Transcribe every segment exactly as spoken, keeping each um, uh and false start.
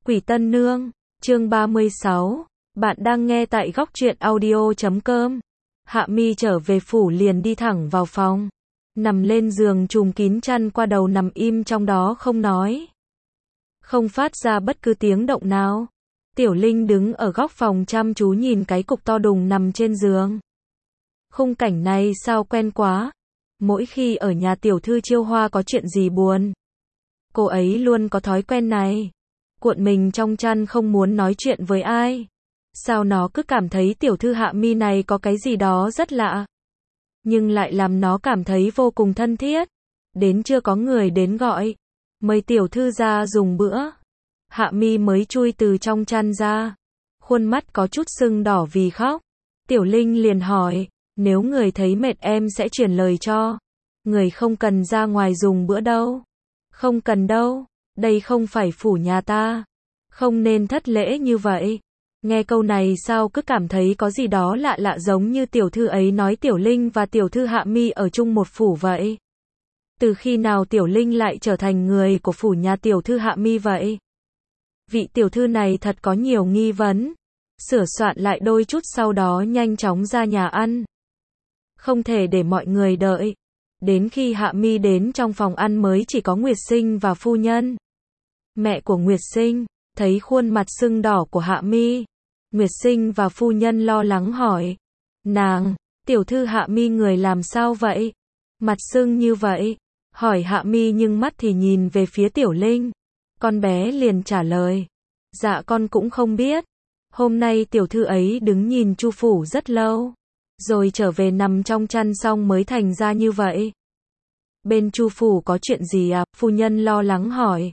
Quỷ Tân Nương, chương ba mươi sáu. Bạn đang nghe tại góc truyện audio chấm com. Hạ Mi trở về phủ liền đi thẳng vào phòng. Nằm lên giường trùm kín chăn qua đầu nằm im trong đó không nói. Không phát ra bất cứ tiếng động nào. Tiểu Linh đứng ở góc phòng chăm chú nhìn cái cục to đùng nằm trên giường. Khung cảnh này sao quen quá. Mỗi khi ở nhà tiểu thư Chiêu Hoa có chuyện gì buồn, cô ấy luôn có thói quen này. Cuộn mình trong chăn không muốn nói chuyện với ai. Sao nó cứ cảm thấy tiểu thư Hạ Mi này có cái gì đó rất lạ. Nhưng lại làm nó cảm thấy vô cùng thân thiết. Đến chưa có người đến gọi. Mời tiểu thư ra dùng bữa. Hạ Mi mới chui từ trong chăn ra. Khuôn mắt có chút sưng đỏ vì khóc. Tiểu Linh liền hỏi, nếu người thấy mệt em sẽ truyền lời cho. Người không cần ra ngoài dùng bữa đâu. Không cần đâu. Đây không phải phủ nhà ta. Không nên thất lễ như vậy. Nghe câu này sao cứ cảm thấy có gì đó lạ lạ giống như tiểu thư ấy nói Tiểu Linh và tiểu thư Hạ Mi ở chung một phủ vậy. Từ khi nào Tiểu Linh lại trở thành người của phủ nhà tiểu thư Hạ Mi vậy? Vị tiểu thư này thật có nhiều nghi vấn. Sửa soạn lại đôi chút sau đó nhanh chóng ra nhà ăn. Không thể để mọi người đợi. Đến khi Hạ Mi đến trong phòng ăn mới chỉ có Nguyệt Sinh và phu nhân. Mẹ của Nguyệt Sinh thấy khuôn mặt sưng đỏ của Hạ Mi. Nguyệt Sinh và phu nhân lo lắng hỏi. Nàng, tiểu thư Hạ Mi người làm sao vậy? Mặt sưng như vậy. Hỏi Hạ Mi nhưng mắt thì nhìn về phía Tiểu Linh. Con bé liền trả lời. Dạ con cũng không biết. Hôm nay tiểu thư ấy đứng nhìn Chu phủ rất lâu. Rồi trở về nằm trong chăn xong mới thành ra như vậy. Bên Chu phủ có chuyện gì à? Phu nhân lo lắng hỏi.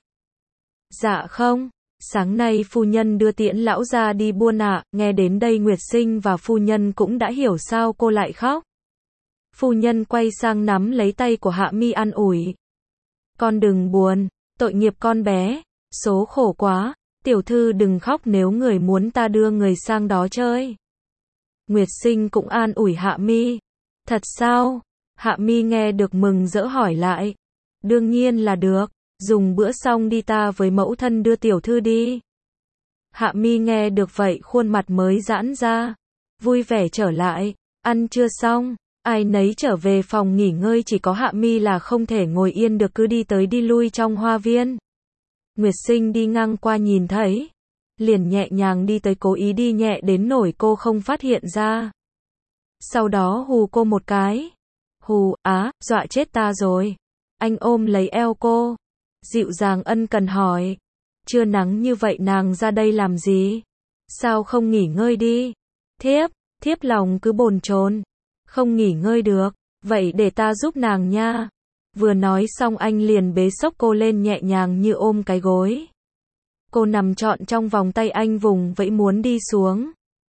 Dạ không. Sáng nay phu nhân đưa Tiễn lão ra đi buôn ạ. Nghe đến đây Nguyệt Sinh và phu nhân cũng đã hiểu sao cô lại khóc. Phu nhân quay sang nắm lấy tay của Hạ Mi an ủi. Con đừng buồn, tội nghiệp con bé, số khổ quá, tiểu thư đừng khóc nếu người muốn ta đưa người sang đó chơi. Nguyệt Sinh cũng an ủi Hạ Mi. Thật sao? Hạ Mi nghe được mừng rỡ hỏi lại. Đương nhiên là được. Dùng bữa xong đi ta với mẫu thân đưa tiểu thư đi. Hạ Mi nghe được vậy khuôn mặt mới giãn ra. Vui vẻ trở lại. Ăn chưa xong. Ai nấy trở về phòng nghỉ ngơi chỉ có Hạ Mi là không thể ngồi yên được cứ đi tới đi lui trong hoa viên. Nguyệt Sinh đi ngang qua nhìn thấy. Liền nhẹ nhàng đi tới cố ý đi nhẹ đến nổi cô không phát hiện ra. Sau đó hù cô một cái. Hù, á, dọa chết ta rồi. Anh ôm lấy eo cô. Dịu dàng ân cần hỏi. Trưa nắng như vậy nàng ra đây làm gì? Sao không nghỉ ngơi đi? Thiếp, thiếp lòng cứ bồn chồn. Không nghỉ ngơi được. Vậy để ta giúp nàng nha. Vừa nói xong anh liền bế xốc cô lên nhẹ nhàng như ôm cái gối. Cô nằm trọn trong vòng tay anh vùng vẫy muốn đi xuống.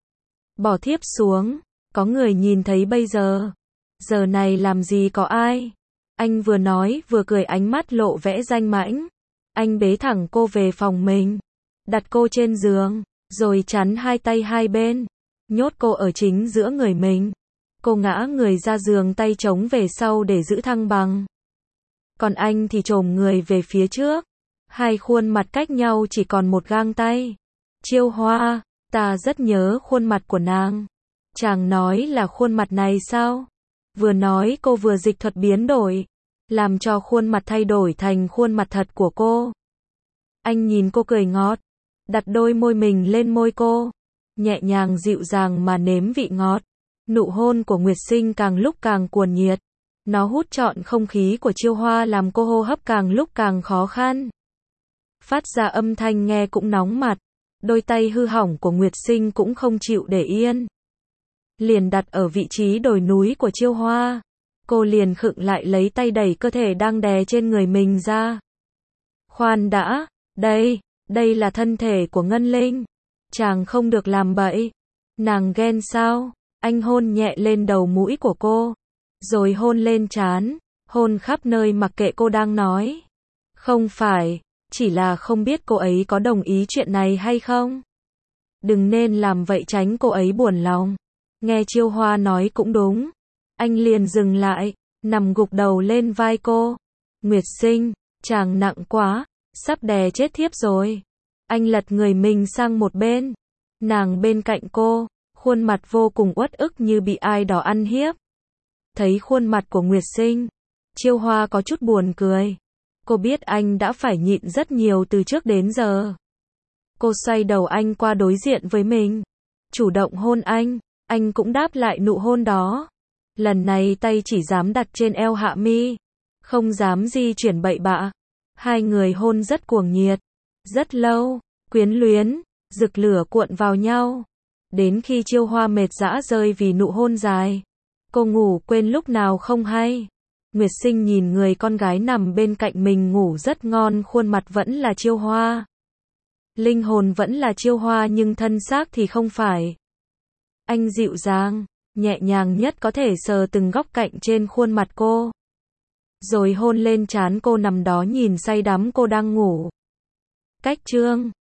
Bỏ thiếp xuống. Có người nhìn thấy bây giờ. Giờ này làm gì có ai. Anh vừa nói vừa cười ánh mắt lộ vẻ danh mãnh. Anh bế thẳng cô về phòng mình. Đặt cô trên giường. Rồi chắn hai tay hai bên. Nhốt cô ở chính giữa người mình. Cô ngã người ra giường tay chống về sau để giữ thăng bằng. Còn anh thì chồm người về phía trước. Hai khuôn mặt cách nhau chỉ còn một gang tay. Chiêu Hoa, ta rất nhớ khuôn mặt của nàng. Chàng nói là khuôn mặt này sao? Vừa nói cô vừa dịch thuật biến đổi. Làm cho khuôn mặt thay đổi thành khuôn mặt thật của cô. Anh nhìn cô cười ngọt. Đặt đôi môi mình lên môi cô. Nhẹ nhàng dịu dàng mà nếm vị ngọt. Nụ hôn của Nguyệt Sinh càng lúc càng cuồng nhiệt. Nó hút trọn không khí của Chiêu Hoa làm cô hô hấp càng lúc càng khó khăn. Phát ra âm thanh nghe cũng nóng mặt. Đôi tay hư hỏng của Nguyệt Sinh cũng không chịu để yên. Liền đặt ở vị trí đồi núi của Chiêu Hoa. Cô liền khựng lại lấy tay đẩy cơ thể đang đè trên người mình ra. Khoan đã, đây, đây là thân thể của Ngân Linh. Chàng không được làm bậy. Nàng ghen sao? Anh hôn nhẹ lên đầu mũi của cô. Rồi hôn lên trán. Hôn khắp nơi mặc kệ cô đang nói. Không phải, chỉ là không biết cô ấy có đồng ý chuyện này hay không. Đừng nên làm vậy tránh cô ấy buồn lòng. Nghe Chiêu Hoa nói cũng đúng. Anh liền dừng lại, nằm gục đầu lên vai cô. Nguyệt Sinh, chàng nặng quá, sắp đè chết thiếp rồi. Anh lật người mình sang một bên. Nàng bên cạnh cô, khuôn mặt vô cùng uất ức như bị ai đó ăn hiếp. Thấy khuôn mặt của Nguyệt Sinh, Chiêu Hoa có chút buồn cười. Cô biết anh đã phải nhịn rất nhiều từ trước đến giờ. Cô xoay đầu anh qua đối diện với mình, chủ động hôn anh, anh cũng đáp lại nụ hôn đó. Lần này tay chỉ dám đặt trên eo Hạ Mi, không dám di chuyển bậy bạ. Hai người hôn rất cuồng nhiệt, rất lâu, quyến luyến, rực lửa cuộn vào nhau. Đến khi Chiêu Hoa mệt rã rơi vì nụ hôn dài, cô ngủ quên lúc nào không hay. Nguyệt Sinh nhìn người con gái nằm bên cạnh mình ngủ rất ngon, khuôn mặt vẫn là Chiêu Hoa. Linh hồn vẫn là Chiêu Hoa nhưng thân xác thì không phải. Anh dịu dàng, nhẹ nhàng nhất có thể sờ từng góc cạnh trên khuôn mặt cô. Rồi hôn lên trán cô nằm đó nhìn say đắm cô đang ngủ. Cách chương